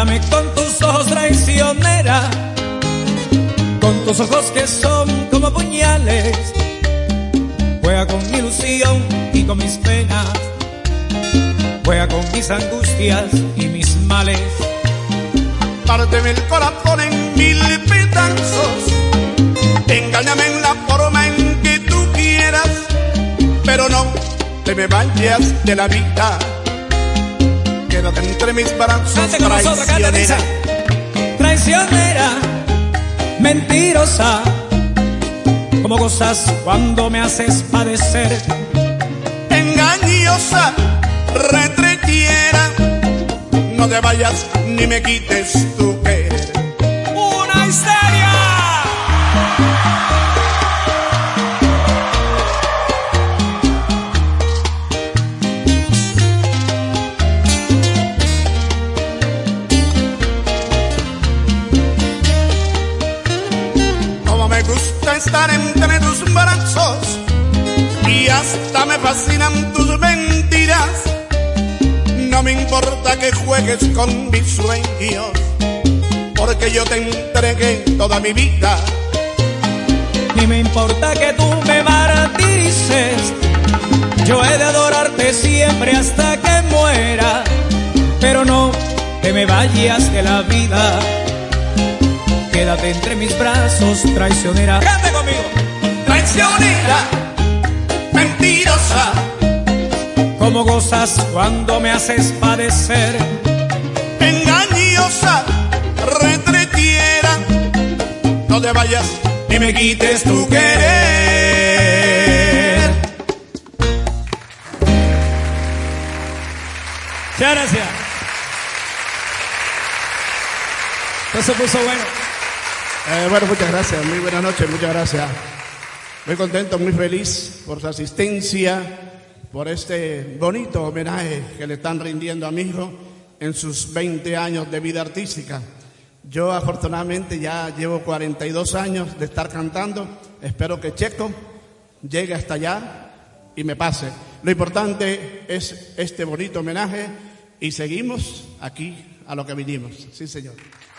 Mátame con tus ojos, traicionera, con tus ojos que son como puñales. Juega con mi ilusión y con mis penas, juega con mis angustias y mis males. Párteme el corazón en mil pedazos, engáñame en la forma en que tú quieras, pero no te me vayas de la vida. Quédate entre mis brazos, traicionera. Traicionera, mentirosa, como gozas cuando me haces padecer. Engañosa, retretiera, no te vayas ni me quites tu querer. ¡Una histeria! Como me gusta estar entre tus brazos y hasta me fascinan tus mentiras. No me importa que juegues con mis sueños, porque yo te entregué toda mi vida. Ni me importa que tú me martirices, yo he de adorarte siempre hasta que muera, pero no te me vayas de la vida. Quédate entre mis brazos, traicionera. ¡Cante conmigo! Traicionera, mentirosa, como gozas cuando me haces padecer. engañosa, retretiera, no te vayas ni me quites tu querer. Muchas gracias. Esto se puso bueno. Bueno, muchas gracias, muy buenas noches, muchas gracias. Muy contento, muy feliz por su asistencia, por este bonito homenaje que le están rindiendo a mi hijo en sus 20 años de vida artística. Yo afortunadamente ya llevo 42 años de estar cantando. Espero que Checo llegue hasta allá y me pase. Lo importante es este bonito homenaje y seguimos aquí a lo que vinimos. Sí, señor.